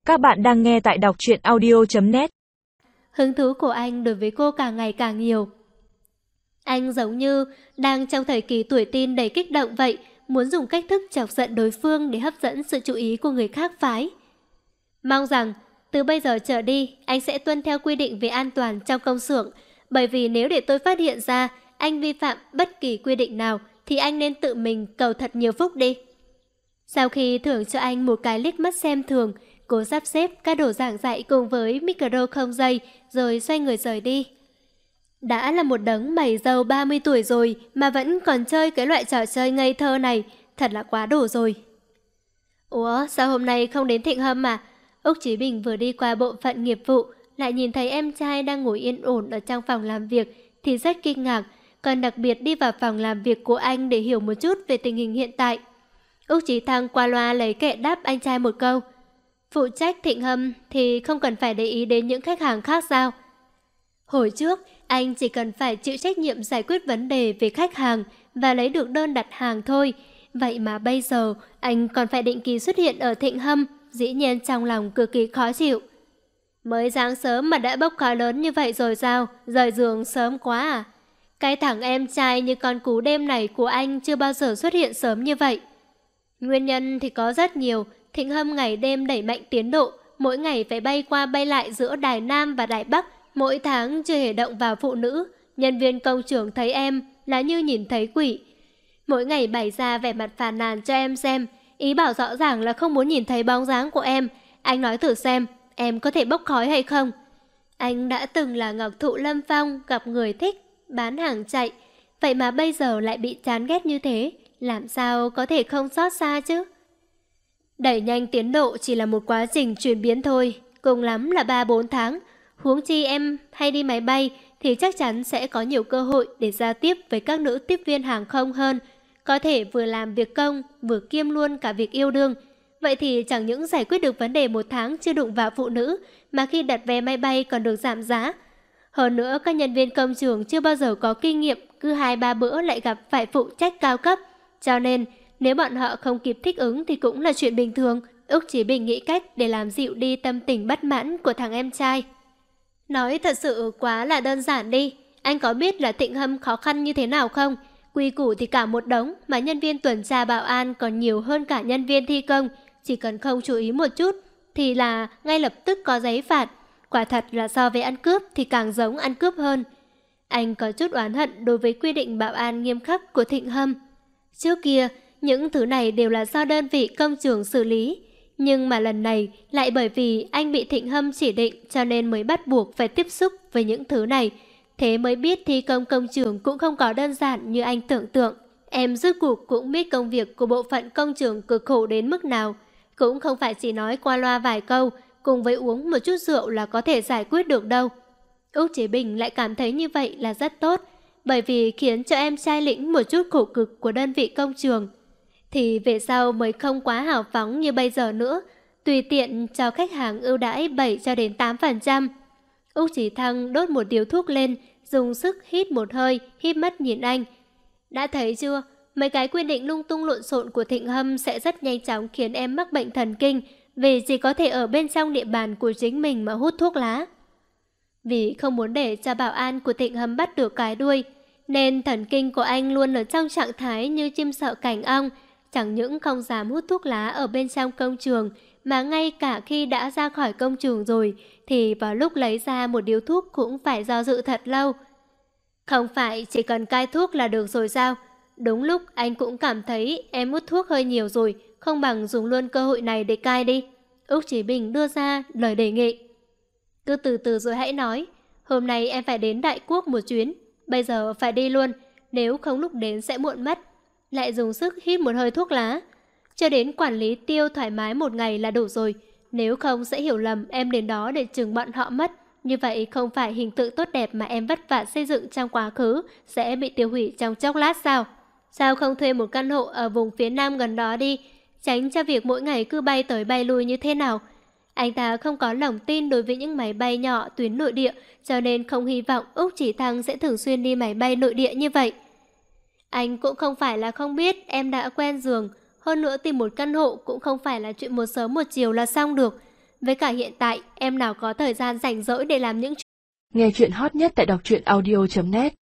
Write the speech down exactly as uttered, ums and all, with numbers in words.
Các bạn đang nghe tại đọc truyện audio chấm net. Hứng thú của anh đối với cô càng ngày càng nhiều. Anh giống như đang trong thời kỳ tuổi teen đầy kích động vậy, muốn dùng cách thức chọc giận đối phương để hấp dẫn sự chú ý của người khác phái. Mong rằng từ bây giờ trở đi anh sẽ tuân theo quy định về an toàn trong công xưởng, bởi vì nếu để tôi phát hiện ra anh vi phạm bất kỳ quy định nào thì anh nên tự mình cầu thật nhiều phúc đi. Sau khi thưởng cho anh một cái liếc mắt xem thường, cô sắp xếp các đồ giảng dạy cùng với micro không dây rồi xoay người rời đi. Đã là một đấng mày râu ba mươi tuổi rồi mà vẫn còn chơi cái loại trò chơi ngây thơ này, thật là quá đủ rồi. Ủa, sao hôm nay không đến Thịnh Hâm mà? Úc Chí Bình vừa đi qua bộ phận nghiệp vụ, lại nhìn thấy em trai đang ngồi yên ổn ở trong phòng làm việc thì rất kinh ngạc, còn đặc biệt đi vào phòng làm việc của anh để hiểu một chút về tình hình hiện tại. Úc Chí Thăng qua loa lấy kệ đáp anh trai một câu. Phụ trách Thịnh Hâm thì không cần phải để ý đến những khách hàng khác sao? Hồi trước, anh chỉ cần phải chịu trách nhiệm giải quyết vấn đề về khách hàng và lấy được đơn đặt hàng thôi. Vậy mà bây giờ, anh còn phải định kỳ xuất hiện ở Thịnh Hâm, dĩ nhiên trong lòng cực kỳ khó chịu. Mới sáng sớm mà đã bốc khói lớn như vậy rồi sao? Rời giường sớm quá à? Cái thằng em trai như con cú đêm này của anh chưa bao giờ xuất hiện sớm như vậy. Nguyên nhân thì có rất nhiều. Thịnh Hâm ngày đêm đẩy mạnh tiến độ, mỗi ngày phải bay qua bay lại giữa Đài Nam và Đài Bắc, mỗi tháng chưa hề động vào phụ nữ. Nhân viên công xưởng thấy em là như nhìn thấy quỷ. Mỗi ngày bày ra vẻ mặt phàn nàn cho em xem, ý bảo rõ ràng là không muốn nhìn thấy bóng dáng của em. Anh nói thử xem, em có thể bốc khói hay không? Anh đã từng là Ngọc Thụ Lâm Phong, gặp người thích, bán hàng chạy. Vậy mà bây giờ lại bị chán ghét như thế, làm sao có thể không xót xa chứ? Đẩy nhanh tiến độ chỉ là một quá trình chuyển biến thôi, cùng lắm là ba bốn tháng. Huống chi em hay đi máy bay thì chắc chắn sẽ có nhiều cơ hội để giao tiếp với các nữ tiếp viên hàng không hơn. Có thể vừa làm việc công, vừa kiêm luôn cả việc yêu đương. Vậy thì chẳng những giải quyết được vấn đề một tháng chưa đụng vào phụ nữ, mà khi đặt vé máy bay còn được giảm giá. Hơn nữa, các nhân viên công xưởng chưa bao giờ có kinh nghiệm, cứ hai ba bữa lại gặp phải phụ trách cao cấp. Cho nên, nếu bọn họ không kịp thích ứng thì cũng là chuyện bình thường. Úc Chí Bình nghĩ cách để làm dịu đi tâm tình bất mãn của thằng em trai. Nói thật sự quá là đơn giản đi. Anh có biết là Thịnh Hâm khó khăn như thế nào không? Quy củ thì cả một đống, mà nhân viên tuần tra bảo an còn nhiều hơn cả nhân viên thi công. Chỉ cần không chú ý một chút thì là ngay lập tức có giấy phạt. Quả thật là so với ăn cướp thì càng giống ăn cướp hơn. Anh có chút oán hận đối với quy định bảo an nghiêm khắc của Thịnh Hâm. Trước kia, những thứ này đều là do đơn vị công xưởng xử lý. Nhưng mà lần này lại bởi vì anh bị Thịnh Hâm chỉ định cho nên mới bắt buộc phải tiếp xúc với những thứ này. Thế mới biết thi công công xưởng cũng không có đơn giản như anh tưởng tượng. Em rốt cuộc cũng biết công việc của bộ phận công xưởng cực khổ đến mức nào. Cũng không phải chỉ nói qua loa vài câu, cùng với uống một chút rượu là có thể giải quyết được đâu. Úc Chí Bình lại cảm thấy như vậy là rất tốt, bởi vì khiến cho em trai lĩnh một chút khổ cực của đơn vị công xưởng. Thì về sau mới không quá hào phóng như bây giờ nữa, tùy tiện cho khách hàng ưu đãi bảy cho đến tám phần trăm. Úc Chí Thăng đốt một điếu thuốc lên, dùng sức hít một hơi, híp mắt nhìn anh. Đã thấy chưa, mấy cái quy định lung tung lộn xộn của Thịnh Hâm sẽ rất nhanh chóng khiến em mắc bệnh thần kinh, vì chỉ có thể ở bên trong địa bàn của chính mình mà hút thuốc lá. Vì không muốn để cho bảo an của Thịnh Hâm bắt được cái đuôi, nên thần kinh của anh luôn ở trong trạng thái như chim sợ cảnh ong. Chẳng những không dám hút thuốc lá ở bên trong công trường, mà ngay cả khi đã ra khỏi công trường rồi, thì vào lúc lấy ra một điếu thuốc cũng phải do dự thật lâu. Không phải chỉ cần cai thuốc là được rồi sao? Đúng lúc anh cũng cảm thấy em hút thuốc hơi nhiều rồi, không bằng dùng luôn cơ hội này để cai đi. Úc Chí Bình đưa ra lời đề nghị. Cứ từ từ rồi hãy nói. Hôm nay em phải đến Đại Quốc một chuyến, bây giờ phải đi luôn, nếu không lúc đến sẽ muộn mất. Lại dùng sức hít một hơi thuốc lá. Cho đến quản lý tiêu thoải mái một ngày là đủ rồi. Nếu không sẽ hiểu lầm em đến đó để trừng bọn họ mất. Như vậy không phải hình tượng tốt đẹp mà em vất vả xây dựng trong quá khứ sẽ bị tiêu hủy trong chốc lát sao? Sao không thuê một căn hộ ở vùng phía nam gần đó đi, tránh cho việc mỗi ngày cứ bay tới bay lui như thế nào? Anh ta không có lòng tin đối với những máy bay nhỏ tuyến nội địa, cho nên không hy vọng Úc Chí Thăng sẽ thường xuyên đi máy bay nội địa như vậy. Anh cũng không phải là không biết em đã quen giường, hơn nữa tìm một căn hộ cũng không phải là chuyện một sớm một chiều là xong được. Với cả hiện tại, em nào có thời gian rảnh rỗi để làm những Nghe chuyện hot nhất tại đọc truyện audio chấm net.